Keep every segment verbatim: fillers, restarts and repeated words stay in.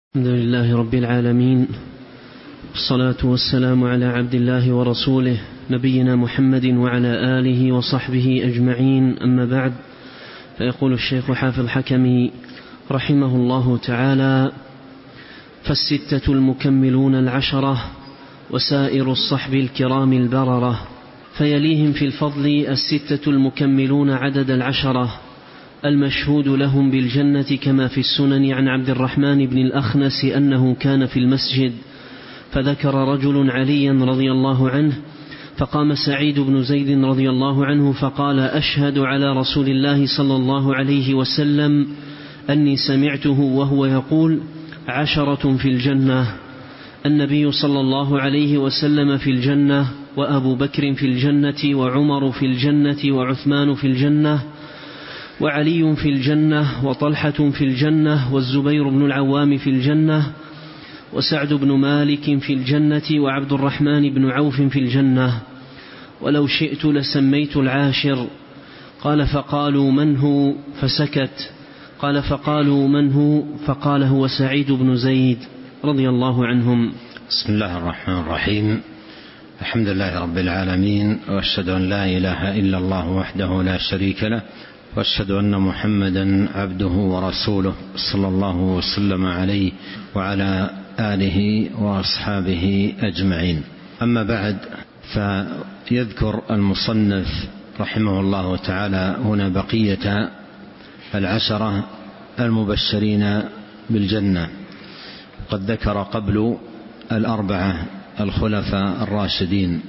الحمد لله رب العالمين، والصلاة والسلام على عبد الله ورسوله نبينا محمد وعلى آله وصحبه أجمعين. أما بعد، فيقول الشيخ حافظ حكمي رحمه الله تعالى: فالستة المكملون العشرة وسائر الصحب الكرام البررة، فيليهم في الفضل الستة المكملون عدد العشرة المشهود لهم بالجنة، كما في السنن عن عبد الرحمن بن الأخنس أنه كان في المسجد فذكر رجل عليا رضي الله عنه، فقام سعيد بن زيد رضي الله عنه فقال: أشهد على رسول الله صلى الله عليه وسلم أني سمعته وهو يقول: عشرة في الجنة، النبي صلى الله عليه وسلم في الجنة، وأبو بكر في الجنة، وعمر في الجنة، وعثمان في الجنة، وعلي في الجنة، وطلحة في الجنة، والزبير بن العوام في الجنة، وسعد بن مالك في الجنة، وعبد الرحمن بن عوف في الجنة، ولو شئت لسميت العاشر. قال: فقالوا: من هو؟ فسكت. قال: فقالوا: من هو؟ فقال: هو سعيد بن زيد رضي الله عنهم. بسم الله الرحمن الرحيم. الحمد لله رب العالمين، وأشهد أن لا إله إلا الله وحده لا شريك له، وأشهد أن محمدا عبده ورسوله صلى الله وسلم عليه وعلى آله وأصحابه أجمعين. أما بعد، فيذكر المصنف رحمه الله تعالى هنا بقية العشرة المبشرين بالجنة. قد ذكر قبل الأربعة الخلفاء الراشدين،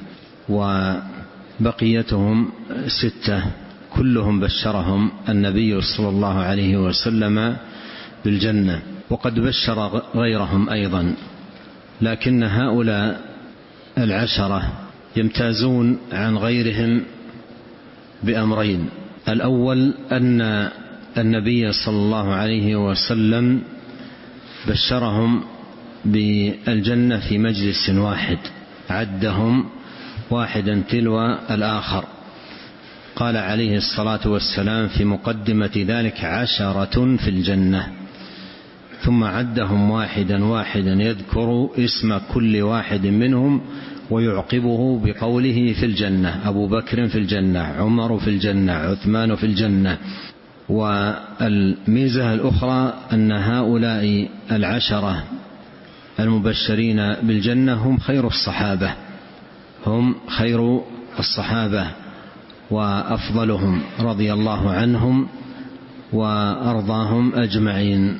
وبقيتهم ستة كلهم بشرهم النبي صلى الله عليه وسلم بالجنة، وقد بشر غيرهم أيضا، لكن هؤلاء العشرة يمتازون عن غيرهم بأمرين: الأول أن النبي صلى الله عليه وسلم بشرهم بالجنة في مجلس واحد، عدهم واحدا تلو الآخر. قال عليه الصلاة والسلام في مقدمة ذلك: عشرة في الجنة، ثم عدهم واحدا واحدا يذكر اسم كل واحد منهم ويعقبه بقوله: في الجنة، أبو بكر في الجنة، عمر في الجنة، عثمان في الجنة. والميزة الأخرى أن هؤلاء العشرة المبشرين بالجنة هم خير الصحابة، هم خير الصحابة وأفضلهم رضي الله عنهم وأرضاهم أجمعين.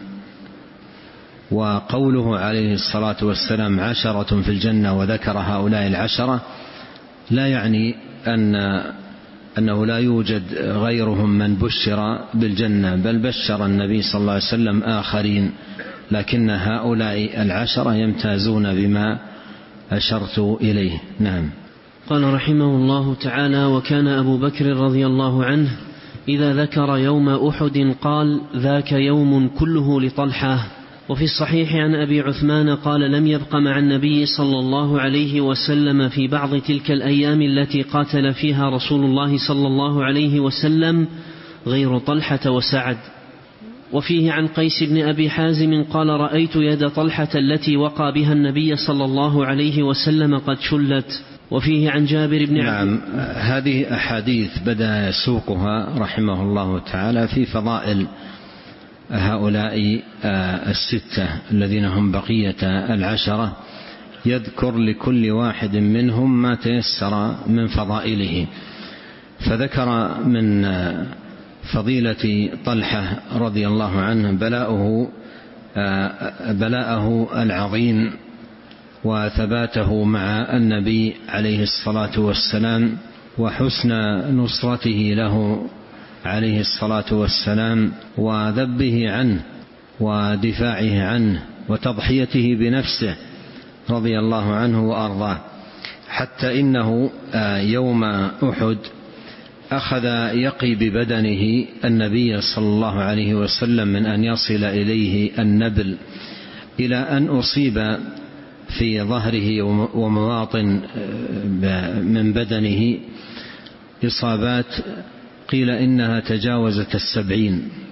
وقوله عليه الصلاة والسلام: عشرة في الجنة، وذكر هؤلاء العشرة، لا يعني أن أنه لا يوجد غيرهم من بشر بالجنة، بل بشر النبي صلى الله عليه وسلم آخرين، لكن هؤلاء العشرة يمتازون بما أشرت إليه. نعم. قال رحمه الله تعالى: وكان أبو بكر رضي الله عنه إذا ذكر يوم أحد قال: ذاك يوم كله لطلحة. وفي الصحيح عن أبي عثمان قال: لم يبق مع النبي صلى الله عليه وسلم في بعض تلك الأيام التي قاتل فيها رسول الله صلى الله عليه وسلم غير طلحة وسعد. وفيه عن قيس بن أبي حازم قال: رأيت يد طلحة التي وقى بها النبي صلى الله عليه وسلم قد شلت. وفيه عن جابر بن نعم. هذه أحاديث بدأ يسوقها رحمه الله تعالى في فضائل هؤلاء الستة الذين هم بقية العشرة، يذكر لكل واحد منهم ما تيسر من فضائله. فذكر من فضيلة طلحة رضي الله عنه بلاءه بلاءه العظيم، وثباته مع النبي عليه الصلاة والسلام، وحسن نصرته له عليه الصلاة والسلام، وذبه عنه ودفاعه عنه وتضحيته بنفسه رضي الله عنه وأرضاه، حتى إنه يوم أحد أخذ يقي ببدنه النبي صلى الله عليه وسلم من أن يصل إليه النبل، إلى أن أصيب في ظهره ومواطن من بدنه إصابات قيل إنها تجاوزت السبعين،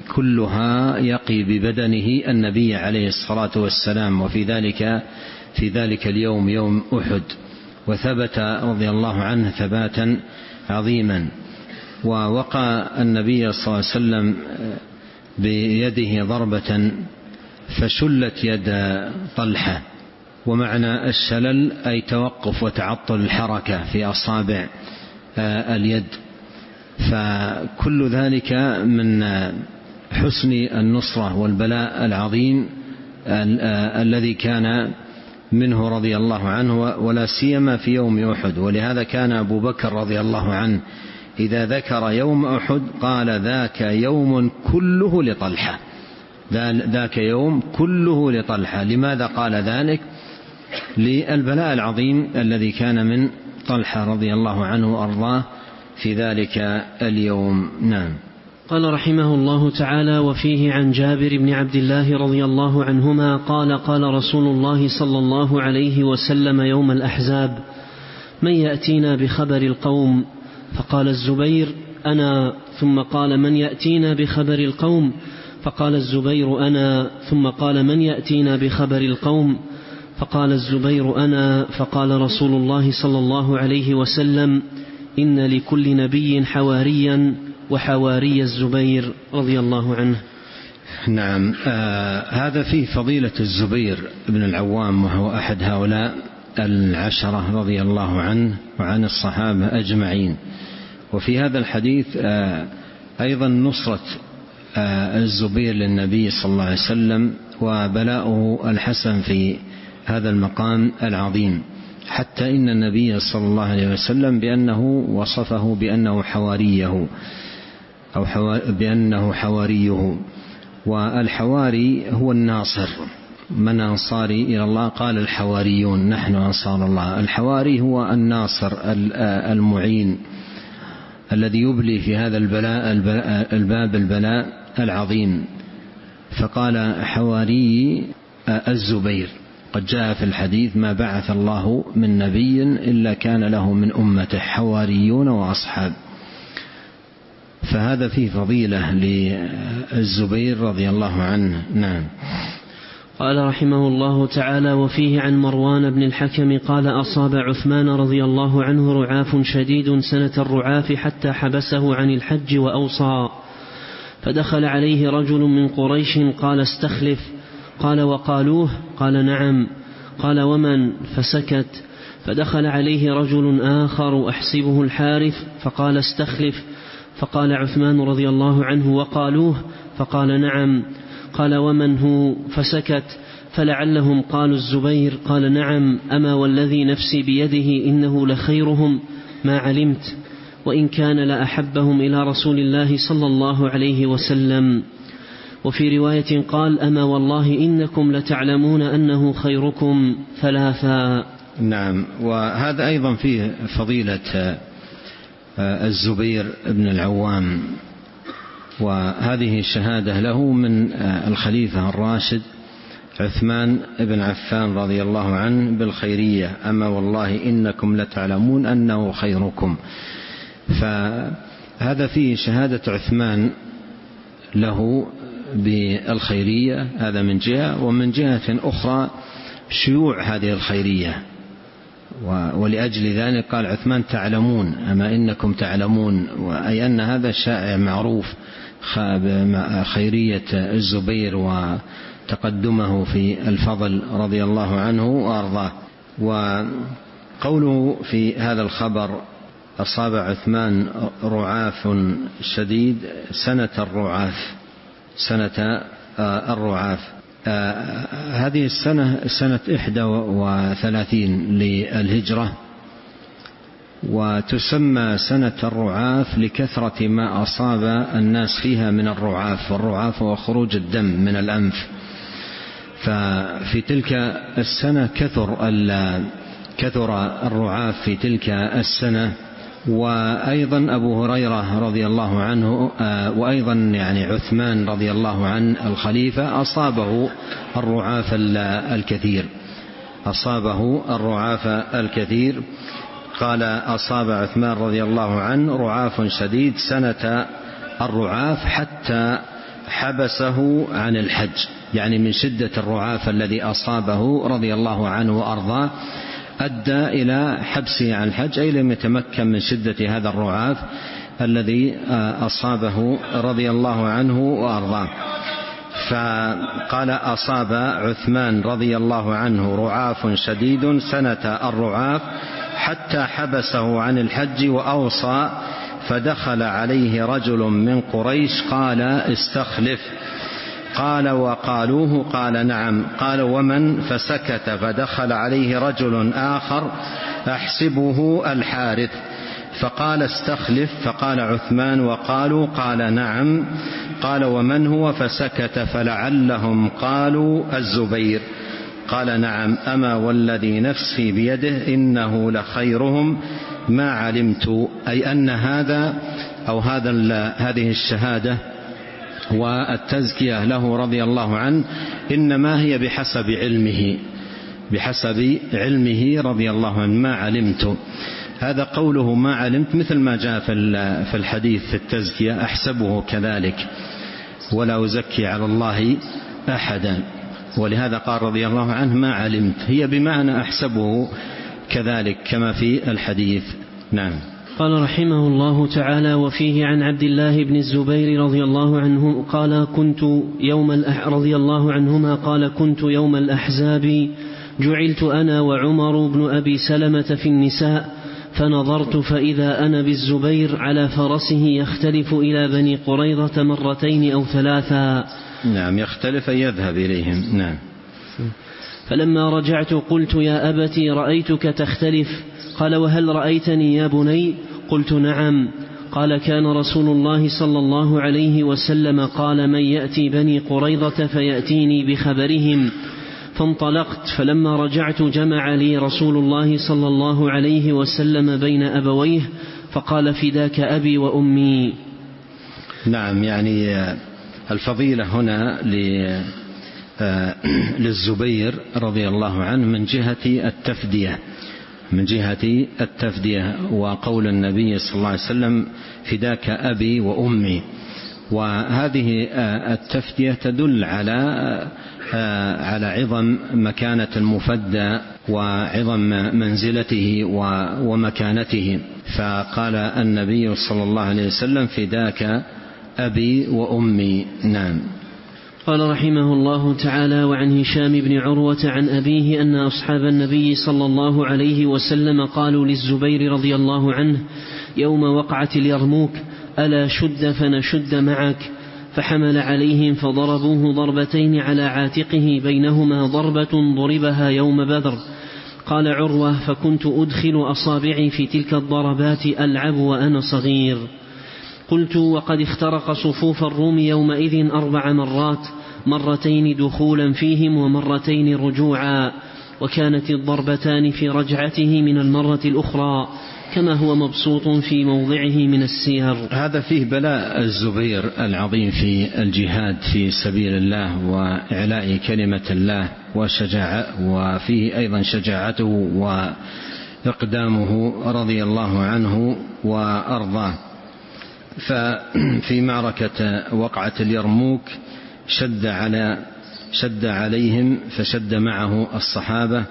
كلها يقي ببدنه النبي عليه الصلاة والسلام، وفي ذلك في ذلك اليوم يوم أحد، وثبت رضي الله عنه ثباتا عظيما. ووقع النبي صلى الله عليه وسلم بيده ضربة فشلت يد طلحة، ومعنى الشلل أي توقف وتعطل الحركة في أصابع اليد. فكل ذلك من حسن النصرة والبلاء العظيم الذي كان منه رضي الله عنه، ولا سيما في يوم أحد. ولهذا كان أبو بكر رضي الله عنه إذا ذكر يوم أحد قال ذاك يوم كله لطلحة، ذاك يوم كله لطلحة. لماذا قال ذلك؟ للبلاء العظيم الذي كان من طلحة رضي الله عنه وأرضاه في ذلك اليوم. نعم. قال رحمه الله تعالى: وفيه عن جابر بن عبد الله رضي الله عنهما قال: قال رسول الله صلى الله عليه وسلم يوم الأحزاب: من يأتينا بخبر القوم؟ فقال الزبير: أنا. ثم قال: من يأتينا بخبر القوم؟ فقال الزبير: أنا. ثم قال: من يأتينا بخبر القوم؟ فقال الزبير: أنا. فقال رسول الله صلى الله عليه وسلم: إن لكل نبي حواريا، وحواري الزبير رضي الله عنه. نعم. آه هذا فيه فضيلة الزبير بن العوام، وهو أحد هؤلاء العشرة رضي الله عنه وعن الصحابة أجمعين. وفي هذا الحديث آه أيضا نصرة آه الزبير للنبي صلى الله عليه وسلم، وبلاؤه الحسن في هذا المقام العظيم، حتى إن النبي صلى الله عليه وسلم بأنه وصفه بأنه حواريه أو بأنه حواريه. والحواري هو الناصر، من أنصاري إلى الله؟ قال الحواريون نحن أنصار الله. الحواري هو الناصر المعين الذي يبلي في هذا البلاء الباب البلاء العظيم. فقال حواري الزبير. قد جاء في الحديث: ما بعث الله من نبي إلا كان له من أمته حواريون وأصحاب. فهذا فيه فضيلة للزبير رضي الله عنه. نعم. قال رحمه الله تعالى: وفيه عن مروان بن الحكم قال: أصاب عثمان رضي الله عنه رعاف شديد سنة الرعاف حتى حبسه عن الحج وأوصى، فدخل عليه رجل من قريش قال: استخلف. قال: وقالوه؟ قال: نعم. قال: ومن؟ فسكت. فدخل عليه رجل آخر أحسبه الحارث فقال: استخلف. فقال عثمان رضي الله عنه: وقالوه؟ فقال: نعم. قال: ومن هو؟ فسكت. فلعلهم قالوا الزبير. قال: نعم. أما والذي نفسي بيده إنه لخيرهم ما علمت، وإن كان لأحبهم إلى رسول الله صلى الله عليه وسلم. وفي رواية قال: أما والله إنكم لتعلمون أنه خيركم ثلاثا. نعم. وهذا أيضا فيه فضيلة الزبير بن العوام، وهذه شهادة له من الخليفة الراشد عثمان بن عفان رضي الله عنه بالخيرية: أما والله إنكم لتعلمون أنه خيركم. فهذا فيه شهادة عثمان له بالخيرية، هذا من جهة. ومن جهة أخرى شيوع هذه الخيرية، ولأجل ذلك قال عثمان: تعلمون، أما إنكم تعلمون، أي أن هذا شائع معروف خيرية الزبير وتقدمه في الفضل رضي الله عنه وأرضاه. وقوله في هذا الخبر: أصاب عثمان رعاف شديد سنة الرعاف، سنة الرعاف. هذه السنة سنة إحدى وثلاثين للهجرة، وتسمى سنة الرعاف لكثرة ما أصاب الناس فيها من الرعاف، والرعاف هو خروج الدم من الأنف. ففي تلك السنة كثر كثر الرعاف في تلك السنة. وأيضا أبو هريرة رضي الله عنه وأيضا يعني عثمان رضي الله عنه الخليفة أصابه الرعاف الكثير، أصابه الرعاف الكثير. قال: أصاب عثمان رضي الله عنه رعاف شديد سنة الرعاف حتى حبسه عن الحج، يعني من شدة الرعاف الذي أصابه رضي الله عنه وأرضاه أدى إلى حبسه عن الحج، أي لم يتمكن من شدة هذا الرعاف الذي أصابه رضي الله عنه وأرضاه. فقال أصاب عثمان رضي الله عنه رعاف شديد سنة الرعاف حتى حبسه عن الحج وأوصى، فدخل عليه رجل من قريش قال استخلف، قال وقالوه؟ قال نعم. قال ومن؟ فسكت. فدخل عليه رجل آخر أحسبه الحارث، فقال استخلف، فقال عثمان وقالوا؟ قال نعم. قال ومن هو؟ فسكت، فلعلهم قالوا الزبير. قال نعم. أما والذي نفسي بيده إنه لخيرهم ما علمت، أي أن هذا أو هذا هذه الشهادة والتزكية له رضي الله عنه إنما هي بحسب علمه بحسب علمه رضي الله عنه، ما علمت. هذا قوله ما علمت مثل ما جاء في الحديث في التزكية أحسبه كذلك ولا أزكي على الله أحدا، ولهذا قال رضي الله عنه ما علمت، هي بمعنى أحسبه كذلك كما في الحديث. نعم. قال رحمه الله تعالى: وفيه عن عبد الله بن الزبير رضي الله عنه قال كنت يوم الأح... رضي الله عنهما قال كنت يوم الأحزاب جعلت أنا وعمر بن أبي سلمة في النساء، فنظرت فإذا أنا بالزبير على فرسه يختلف إلى بني قريظة مرتين أو ثلاثا. نعم، يختلف يذهب إليهم. نعم. فلما رجعت قلت يا أبتي رأيتك تختلف. قال وهل رأيتني يا بني؟ قلت نعم. قال كان رسول الله صلى الله عليه وسلم قال من يأتي بني قريظة فيأتيني بخبرهم. فانطلقت، فلما رجعت جمع لي رسول الله صلى الله عليه وسلم بين أبويه فقال فداك أبي وأمي. نعم، يعني الفضيلة هنا للزبير رضي الله عنه من جهة التفدية من جهة التفدية وقول النبي صلى الله عليه وسلم فداك أبي وأمي، وهذه التفدية تدل على على عظم مكانة المفدى وعظم منزلته ومكانته، فقال النبي صلى الله عليه وسلم فداك أبي وأمي. نعم. قال رحمه الله تعالى: وعن هشام بن عروة عن أبيه أن أصحاب النبي صلى الله عليه وسلم قالوا للزبير رضي الله عنه يوم وقعة اليرموك ألا شد فنشد معك، فحمل عليهم فضربوه ضربتين على عاتقه بينهما ضربة ضربها يوم بدر. قال عروة: فكنت أدخل أصابعي في تلك الضربات ألعب وأنا صغير. قلت: وقد اخترق صفوف الروم يومئذ أربع مرات، مرتين دخولا فيهم ومرتين رجوعا، وكانت الضربتان في رجعته من المرة الأخرى كما هو مبسوط في موضعه من السير. هذا فيه بلاء الزبير العظيم في الجهاد في سبيل الله وإعلاء كلمة الله وشجاعة، وفيه أيضا شجاعته وإقدامه رضي الله عنه وأرضاه. ففي معركة وقعة اليرموك شد على شد عليهم فشد معه الصحابة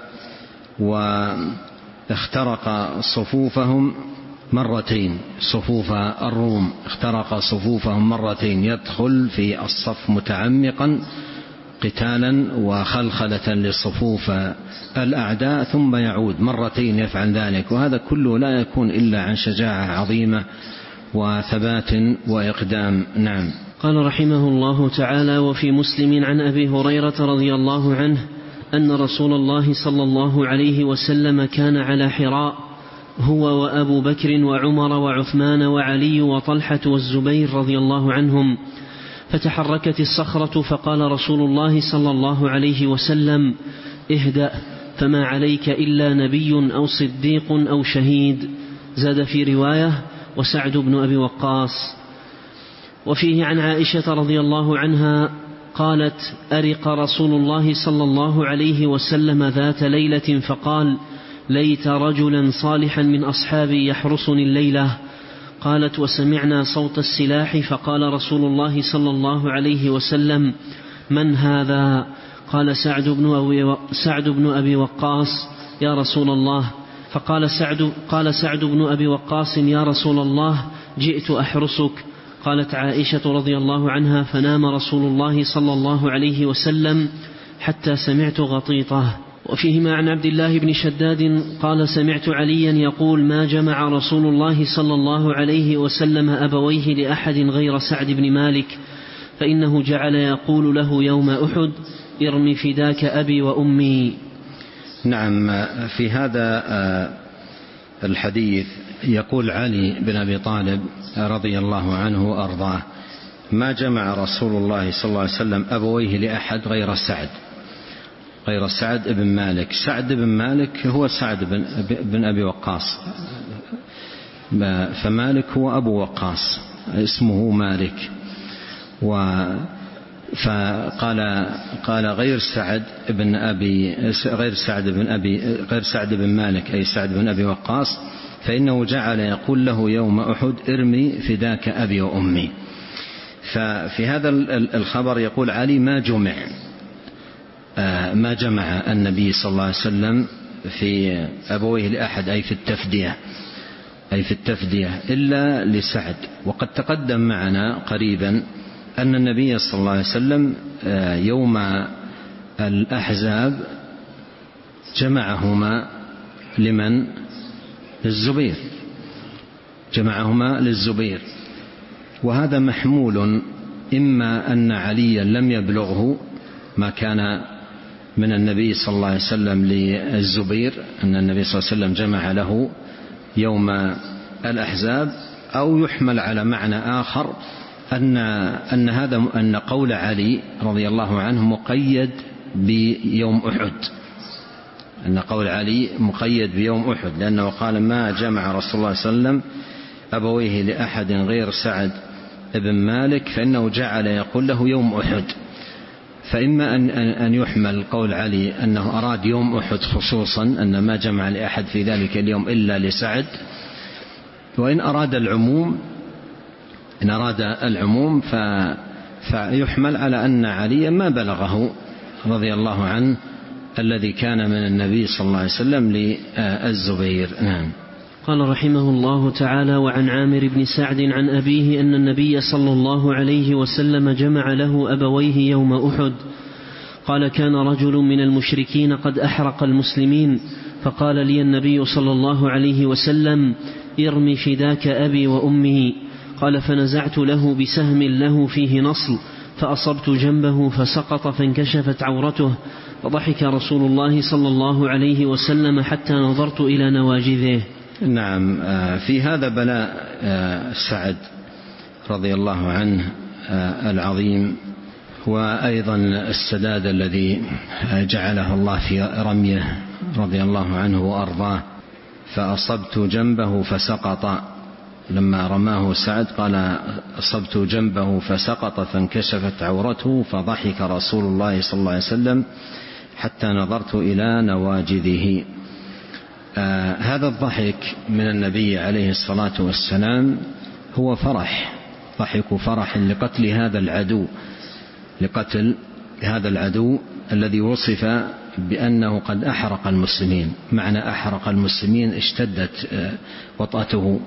واخترق صفوفهم مرتين، صفوف الروم اخترق صفوفهم مرتين، يدخل في الصف متعمقا قتالا وخلخلة لصفوف الأعداء ثم يعود مرتين يفعل ذلك، وهذا كله لا يكون إلا عن شجاعة عظيمة وثبات وإقدام. نعم. قال رحمه الله تعالى: وفي مسلم عن أبي هريرة رضي الله عنه أن رسول الله صلى الله عليه وسلم كان على حراء هو وأبو بكر وعمر وعثمان وعلي وطلحة والزبير رضي الله عنهم، فتحركت الصخرة فقال رسول الله صلى الله عليه وسلم: اهدأ، فما عليك إلا نبي أو صديق أو شهيد. زاد في رواية: وسعد بن أبي وقاص. وفيه عن عائشة رضي الله عنها قالت: أرق رسول الله صلى الله عليه وسلم ذات ليلة فقال: ليت رجلا صالحا من أصحابي يحرسني الليلة. قالت: وسمعنا صوت السلاح فقال رسول الله صلى الله عليه وسلم: من هذا؟ قال: سعد بن أبي, سعد بن أبي وقاص يا رسول الله. فقال سعد, قال سعد بن أبي وقاص: يا رسول الله، جئت أحرسك. قالت عائشة رضي الله عنها: فنام رسول الله صلى الله عليه وسلم حتى سمعت غطيطه. وفيهما عن عبد الله بن شداد قال: سمعت عليا يقول: ما جمع رسول الله صلى الله عليه وسلم أبويه لأحد غير سعد بن مالك، فإنه جعل يقول له يوم أحد: ارم فداك أبي وأمي. نعم. في هذا الحديث يقول علي بن أبي طالب رضي الله عنه وأرضاه: ما جمع رسول الله صلى الله عليه وسلم أبويه لأحد غير سعد غير سعد بن مالك. سعد بن مالك هو سعد بن, بن أبي وقاص، فمالك هو أبو وقاص، اسمه مالك. و فقال قال غير سعد بن أبي غير سعد بن أبي غير سعد بن مالك أي سعد بن أبي وقاص، فإنه جعل يقول له يوم أحد: ارمي فداك أبي وأمي. ففي هذا الخبر يقول علي: ما جمع ما جمع النبي صلى الله عليه وسلم في أبويه لأحد أي في التفدية أي في التفدية إلا لسعد. وقد تقدم معنا قريبا أن النبي صلى الله عليه وسلم يوم الأحزاب جمعهما لمن؟ للزبير، جمعهما للزبير. وهذا محمول إما أن عليا لم يبلغه ما كان من النبي صلى الله عليه وسلم للزبير، أن النبي صلى الله عليه وسلم جمع له يوم الأحزاب، أو يحمل على معنى آخر أن أن هذا أن قول علي رضي الله عنه مقيد بيوم أحد، أن قول علي مقيد بيوم أحد، لأنه قال: ما جمع رسول الله صلى الله عليه وسلم أبويه لأحد غير سعد بن مالك، فإنه جعل يقول له يوم أحد. فإما أن أن يحمل قول علي أنه أراد يوم أحد خصوصا، أن ما جمع لأحد في ذلك اليوم إلا لسعد، وإن أراد العموم إن أراد العموم فيحمل على أن علي ما بلغه رضي الله عنه الذي كان من النبي صلى الله عليه وسلم للزبير. نعم. قال رحمه الله تعالى: وعن عامر بن سعد عن أبيه أن النبي صلى الله عليه وسلم جمع له أبويه يوم أحد. قال: كان رجل من المشركين قد أحرق المسلمين، فقال لي النبي صلى الله عليه وسلم: ارمي فداك أبي وأمه. قال: فنزعت له بسهم له فيه نصل، فأصبت جنبه فسقط فانكشفت عورته، فضحك رسول الله صلى الله عليه وسلم حتى نظرت إلى نواجذه. نعم. في هذا بلاء سعد رضي الله عنه العظيم، وأيضا السداد الذي جعله الله في رميه رضي الله عنه وأرضاه. فأصبت جنبه فسقط، لما رماه سعد قال: أصبت جنبه فسقط فانكشفت عورته، فضحك رسول الله صلى الله عليه وسلم حتى نظرت إلى نواجذه. آه هذا الضحك من النبي عليه الصلاة والسلام هو فرح، ضحك فرح لقتل هذا العدو لقتل هذا العدو الذي وصف بأنه قد أحرق المسلمين. معنى أحرق المسلمين اشتدت وطأته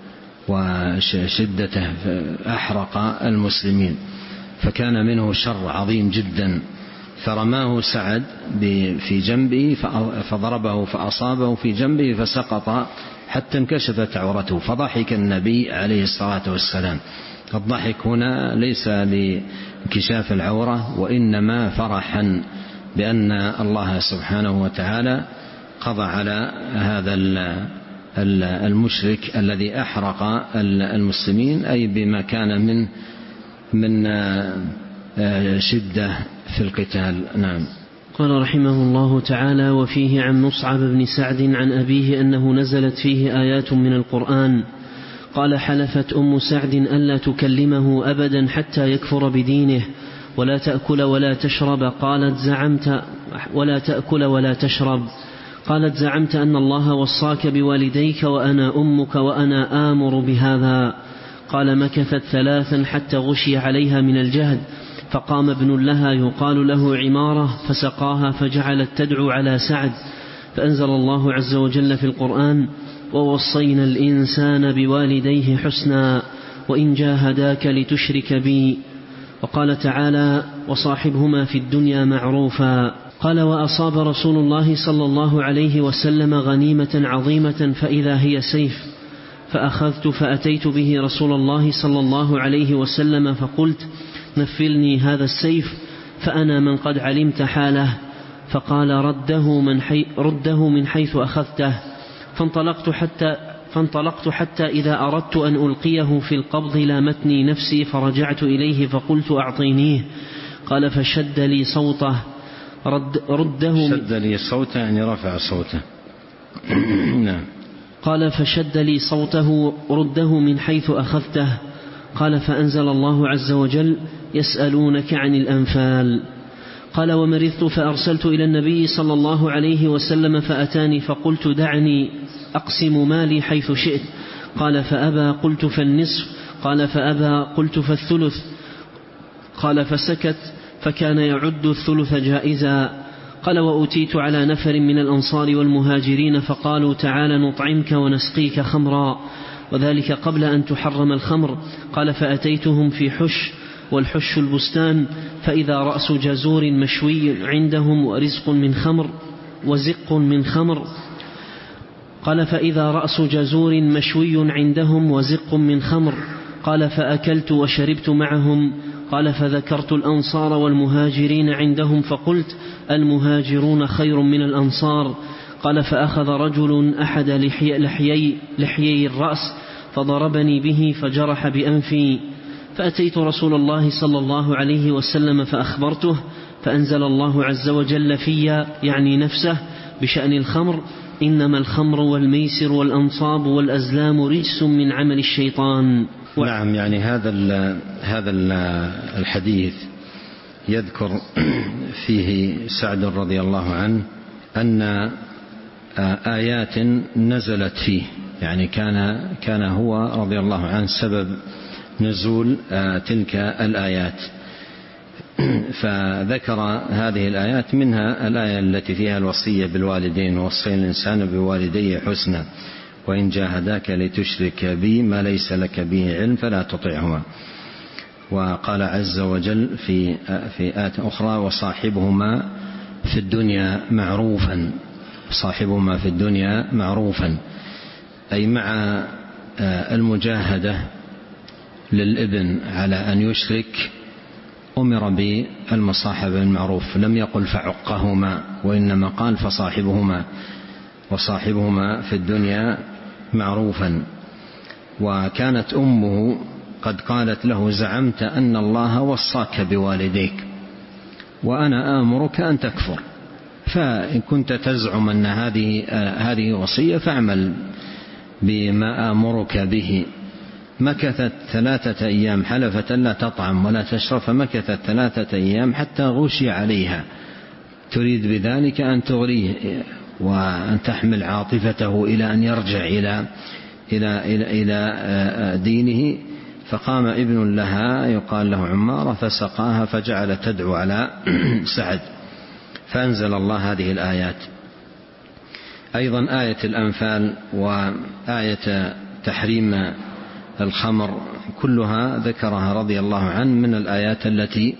وشدته، أحرق المسلمين، فكان منه شر عظيم جدا. فرماه سعد في جنبه فضربه فأصابه في جنبه فسقط حتى انكشفت عورته، فضحك النبي عليه الصلاة والسلام. الضحك هنا ليس لانكشاف العورة، وإنما فرحا بأن الله سبحانه وتعالى قضى على هذا المشرك الذي أحرق المسلمين، أي بما كان من من شدة في القتال. نعم. قال رحمه الله تعالى: وفيه عن مصعب بن سعد عن أبيه أنه نزلت فيه آيات من القرآن. قال: حلفت أم سعد ألا تكلمه أبدا حتى يكفر بدينه، ولا تأكل ولا تشرب. قالت: زعمت ولا تأكل ولا تشرب. قالت: زعمت أن الله وصاك بوالديك وأنا أمك وأنا آمر بهذا. قال: مكثت ثلاثا حتى غشي عليها من الجهد، فقام ابن لها يقال له عمارة فسقاها فجعلت تدعو على سعد، فأنزل الله عز وجل في القرآن: ووصينا الإنسان بوالديه حسنا وإن جاهداك لتشرك بي. وقال تعالى: وصاحبهما في الدنيا معروفا. قال: وأصاب رسول الله صلى الله عليه وسلم غنيمة عظيمة فإذا هي سيف، فأخذت فأتيت به رسول الله صلى الله عليه وسلم فقلت: نفلني هذا السيف فأنا من قد علمت حاله. فقال: رده من, حي رده من حيث أخذته. فانطلقت حتى, فانطلقت حتى إذا أردت أن ألقيه في القبض لامتني نفسي، فرجعت إليه فقلت: أعطينيه. قال: فشد لي صوته رد رده شد لي صوته يعني رفع صوته. نعم. قال: فشد لي صوته رده من حيث أخذته. قال: فأنزل الله عز وجل: يسألونك عن الأنفال. قال: ومرضت فأرسلت إلى النبي صلى الله عليه وسلم فأتاني فقلت: دعني أقسم مالي حيث شئت. قال: فأبى. قلت: فالنصف. قال: فأبى. قلت: فالثلث. قال: فسكت، فكان يعد الثلث جائزا. قال: وأتيت على نفر من الأنصار والمهاجرين فقالوا: تعال نطعمك ونسقيك خمرا، وذلك قبل أن تحرم الخمر. قال: فأتيتهم في حش، والحش البستان، فإذا رأس جزور مشوي عندهم ورزق من خمر وزق من خمر. قال: فإذا رأس جزور مشوي عندهم وزق من خمر. قال: فأكلت وشربت معهم. قال: فذكرت الأنصار والمهاجرين عندهم فقلت: المهاجرون خير من الأنصار. قال: فأخذ رجل أحد لحيي, لحيي, لحيي الرأس فضربني به فجرح بأنفي، فأتيت رسول الله صلى الله عليه وسلم فأخبرته، فأنزل الله عز وجل في يعني نفسه بشأن الخمر: إنما الخمر والميسر والأنصاب والأزلام رجس من عمل الشيطان. نعم. يعني هذا ال هذا ال الحديث يذكر فيه سعد رضي الله عنه أن آيات نزلت فيه، يعني كان كان هو رضي الله عنه سبب نزول تلك الآيات. فذكر هذه الآيات، منها الآية التي فيها الوصية بالوالدين: ووصينا الإنسان بوالديه حسنا وإن جاهداك لتشرك بي ما ليس لك به علم فلا تطعهما. وقال عز وجل في في آيات أخرى: وصاحبهما في الدنيا معروفا. صاحبهما في الدنيا معروفا، أي مع المجاهدة للابن على أن يشرك أمر بالمصاحبة المعروف، لم يقل فعقهما، وإنما قال فصاحبهما، وصاحبهما في الدنيا معروفا. وكانت أمه قد قالت له: زعمت أن الله وصاك بوالديك وأنا آمرك أن تكفر، فإن كنت تزعم أن هذه هذه وصية فاعمل بما آمرك به. مكثت ثلاثة أيام، حلفت لا تطعم ولا تشرب، فمكثت ثلاثة أيام حتى غشي عليها، تريد بذلك أن تغريه وأن تحمل عاطفته إلى أن يرجع إلى إلى إلى, إلى دينه. فقام ابن لها يقال له عمارة فسقاها فجعل تدعو على سعد، فأنزل الله هذه الآيات. أيضا آية الأنفال وآية تحريم الخمر كلها ذكرها رضي الله عنه من الآيات التي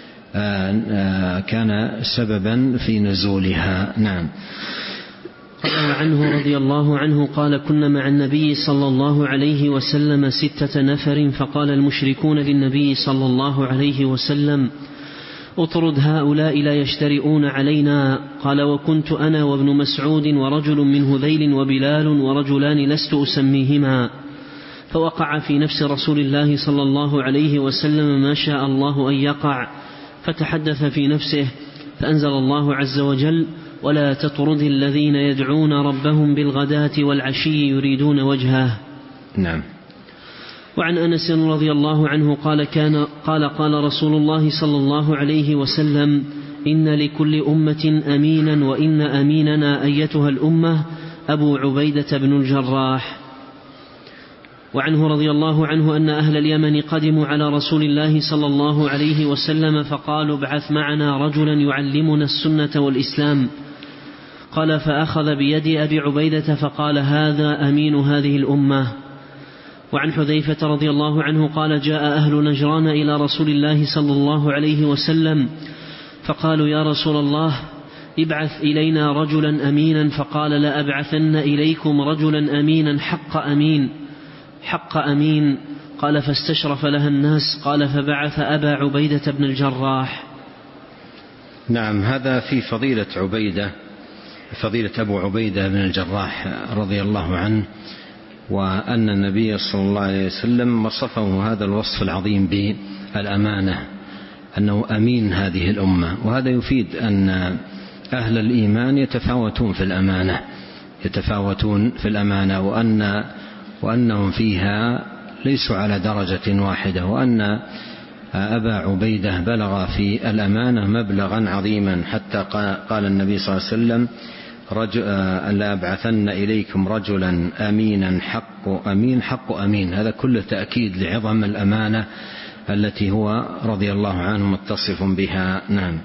كان سببا في نزولها. نعم. قال عنه رضي الله عنه قال: كنا مع النبي صلى الله عليه وسلم ستة نفر، فقال المشركون للنبي صلى الله عليه وسلم: اطرد هؤلاء لا يشترئون علينا. قال: وكنت أنا وابن مسعود ورجل من هذيل وبلال ورجلان لست أسميهما. فوقع في نفس رسول الله صلى الله عليه وسلم ما شاء الله أن يقع، فتحدث في نفسه، فأنزل الله عز وجل: ولا تطرد الذين يدعون ربهم بالغداة والعشي يريدون وجهه. نعم. وعن أنس رضي الله عنه قال كان قال قال رسول الله صلى الله عليه وسلم: إن لكل أمة أمينا وإن أميننا أيتها الأمة أبو عبيدة بن الجراح. وعنه رضي الله عنه أن أهل اليمن قدموا على رسول الله صلى الله عليه وسلم فقالوا ابعث معنا رجلا يعلمنا السنة والإسلام. قال فأخذ بيد أبي عبيدة فقال هذا أمين هذه الأمة. وعن حذيفة رضي الله عنه قال جاء أهل نجران إلى رسول الله صلى الله عليه وسلم فقالوا يا رسول الله ابعث إلينا رجلا أمينا، فقال لأبعثن إليكم رجلا أمينا حق أمين حق أمين. قال فاستشرف لها الناس. قال فبعث أبا عبيدة بن الجراح. نعم، هذا في فضيلة عبيدة فضيلة أبو عبيدة بن الجراح رضي الله عنه، وأن النبي صلى الله عليه وسلم وصفه هذا الوصف العظيم بالأمانة، أنه أمين هذه الأمة. وهذا يفيد أن أهل الإيمان يتفاوتون في الأمانة يتفاوتون في الأمانة وأن وأنهم فيها ليسوا على درجة واحدة، وأن أبا عبيدة بلغ في الأمانة مبلغا عظيما، حتى قال النبي صلى الله عليه وسلم لأبعثن إليكم رجلا أمينا حق أمين حق أمين. هذا كله تأكيد لعظم الأمانة التي هو رضي الله عنه متصف بها. نعم.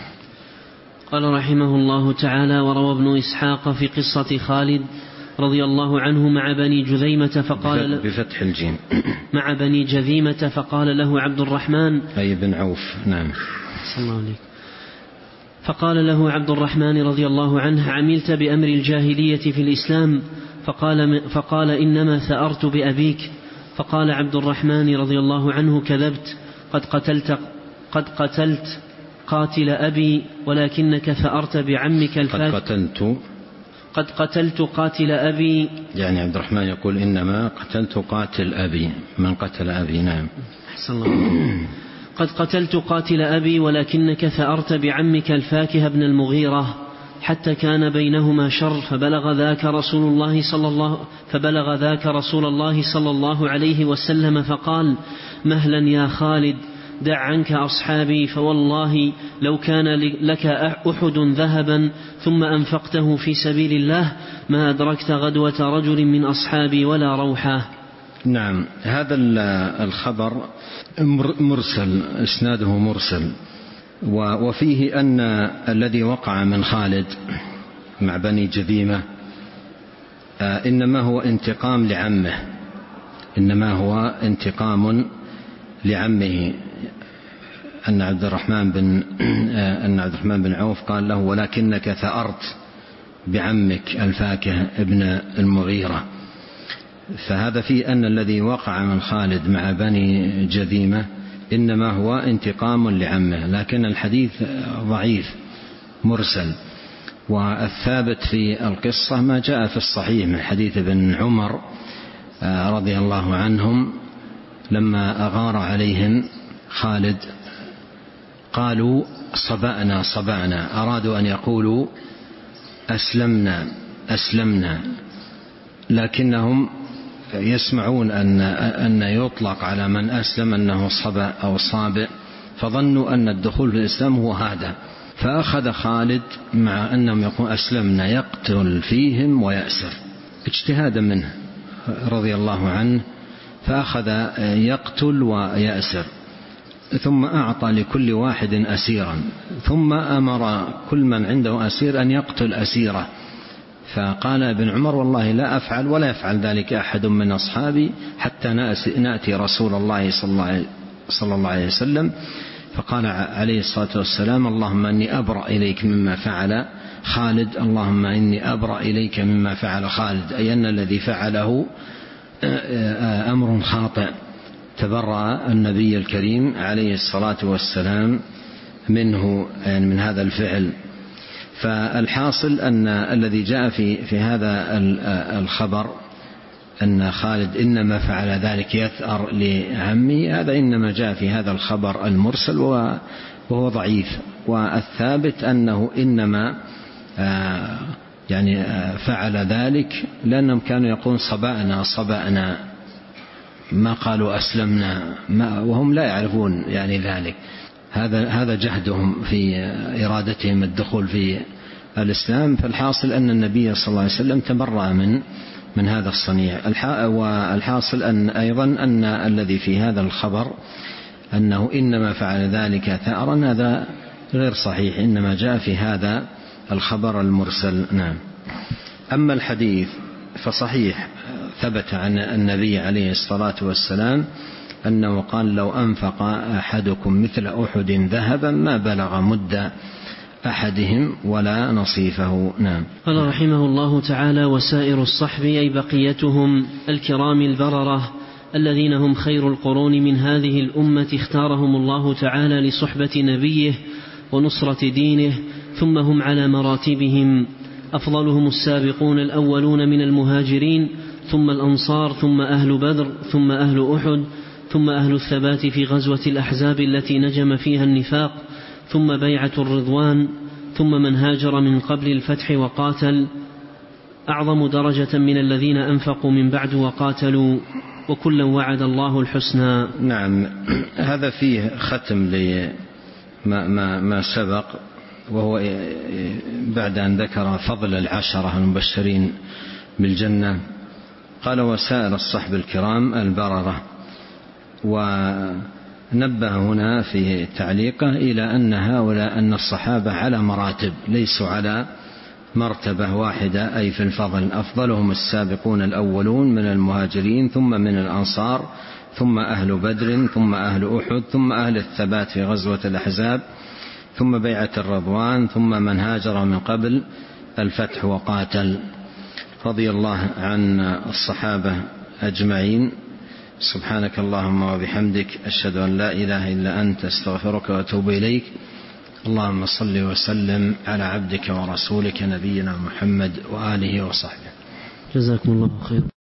قال رحمه الله تعالى وروى ابن إسحاق في قصة خالد رضي الله عنه مع بني جذيمة فقال بفتح الجيم مع بني جذيمة فقال له عبد الرحمن أي بن عوف. نعم. صلى الله عليه. فقال له عبد الرحمن رضي الله عنه عملت بأمر الجاهلية في الإسلام؟ فقال, فقال إنما ثأرت بأبيك. فقال عبد الرحمن رضي الله عنه كذبت، قد قتلت قد قتلت قاتل أبي ولكنك ثأرت بعمك الفاجر. قد قتلت قد قتلت قاتل أبي، يعني عبد الرحمن يقول إنما قتلت قاتل أبي من قتل أبي. نعم. أحسن الله. قد قتلت قاتل أبي ولكنك ثأرت بعمك الفاكه بن المغيرة حتى كان بينهما شر، فبلغ ذاك رسول الله صلى الله فبلغ ذاك رسول الله صلى الله عليه وسلم فقال مهلا يا خالد دع عنك أصحابي، فوالله لو كان لك أحد ذهبا ثم أنفقته في سبيل الله ما أدركت غدوة رجل من أصحابي ولا روحه. نعم. هذا الخبر مرسل، إسناده مرسل، وفيه أن الذي وقع من خالد مع بني جذيمة إنما هو انتقام لعمه إنما هو انتقام لعمه أن عبد الرحمن بن أن عبد الرحمن بن عوف قال له ولكنك ثأرت بعمك الفاكه ابن المغيرة. فهذا فيه أن الذي وقع من خالد مع بني جذيمة إنما هو انتقام لعمه، لكن الحديث ضعيف مرسل. والثابت في القصة ما جاء في الصحيح من حديث ابن عمر رضي الله عنهم لما أغار عليهم خالد قالوا صبأنا صبأنا، أرادوا أن يقولوا أسلمنا أسلمنا، لكنهم يسمعون أن أن يطلق على من أسلم أنه صبأ أو صابئ، فظنوا أن الدخول في الإسلام هو هذا، فأخذ خالد مع أنهم يقول أسلمنا يقتل فيهم ويأسر اجتهادا منه رضي الله عنه، فأخذ يقتل ويأسر، ثم أعطى لكل واحد أسيرا، ثم أمر كل من عنده أسير أن يقتل أسيره. فقال ابن عمر والله لا أفعل ولا يفعل ذلك أحد من أصحابي حتى نأتي رسول الله صلى الله عليه وسلم. فقال عليه الصلاة والسلام اللهم إني أبرأ إليك مما فعل خالد، اللهم إني أبرأ إليك مما فعل خالد، أي أن الذي فعله أمر خاطئ، تبرأ النبي الكريم عليه الصلاة والسلام منه، يعني من هذا الفعل. فالحاصل أن الذي جاء في في هذا الخبر أن خالد إنما فعل ذلك يثأر لعمه، هذا إنما جاء في هذا الخبر المرسل وهو ضعيف. والثابت أنه إنما يعني فعل ذلك لأنهم كانوا يقولون صبأنا صبأنا، ما قالوا أسلمنا، ما وهم لا يعرفون يعني ذلك. هذا هذا جهدهم في إرادتهم الدخول في الإسلام. فالحاصل أن النبي صلى الله عليه وسلم تبرأ من من هذا الصنيع. والحاصل أن أيضا أن الذي في هذا الخبر أنه إنما فعل ذلك ثأرا هذا غير صحيح، إنما جاء في هذا الخبر المرسل. نعم. أما الحديث فصحيح، ثبت عن النبي عليه الصلاة والسلام أنه قال: لو أنفق أحدكم مثل أحد ذهبا ما بلغ مد أحدهم ولا نصيفه. نعم. قال رحمه الله تعالى: وسائر الصحب أي بقيتهم الكرام البررة الذين هم خير القرون من هذه الأمة اختارهم الله تعالى لصحبة نبيه ونصرة دينه، ثم هم على مراتبهم، أفضلهم السابقون الأولون من المهاجرين، ثم الأنصار، ثم أهل بدر، ثم أهل أحد، ثم أهل الثبات في غزوة الأحزاب التي نجم فيها النفاق، ثم بيعة الرضوان، ثم من هاجر من قبل الفتح وقاتل، أعظم درجة من الذين أنفقوا من بعد وقاتلوا، وكلا وعد الله الحسنى. نعم. هذا فيه ختم لما ما ما سبق، وهو بعد أن ذكر فضل العشرة المبشرين بالجنة قال: وسائر الصحب الكرام البررة. ونبه هنا في تعليقه إلى أن هؤلاء أن الصحابة على مراتب، ليسوا على مرتبة واحدة أي في الفضل. أفضلهم السابقون الأولون من المهاجرين، ثم من الأنصار، ثم أهل بدر، ثم أهل أحد، ثم أهل الثبات في غزوة الأحزاب، ثم بيعة الرضوان، ثم من هاجر من قبل الفتح وقاتل. رضي الله عن الصحابة أجمعين. سبحانك اللهم وبحمدك، أشهد أن لا إله إلا أنت، استغفرك وأتوب إليك. اللهم صل وسلم على عبدك ورسولك نبينا محمد وآله وصحبه. جزاكم الله خير.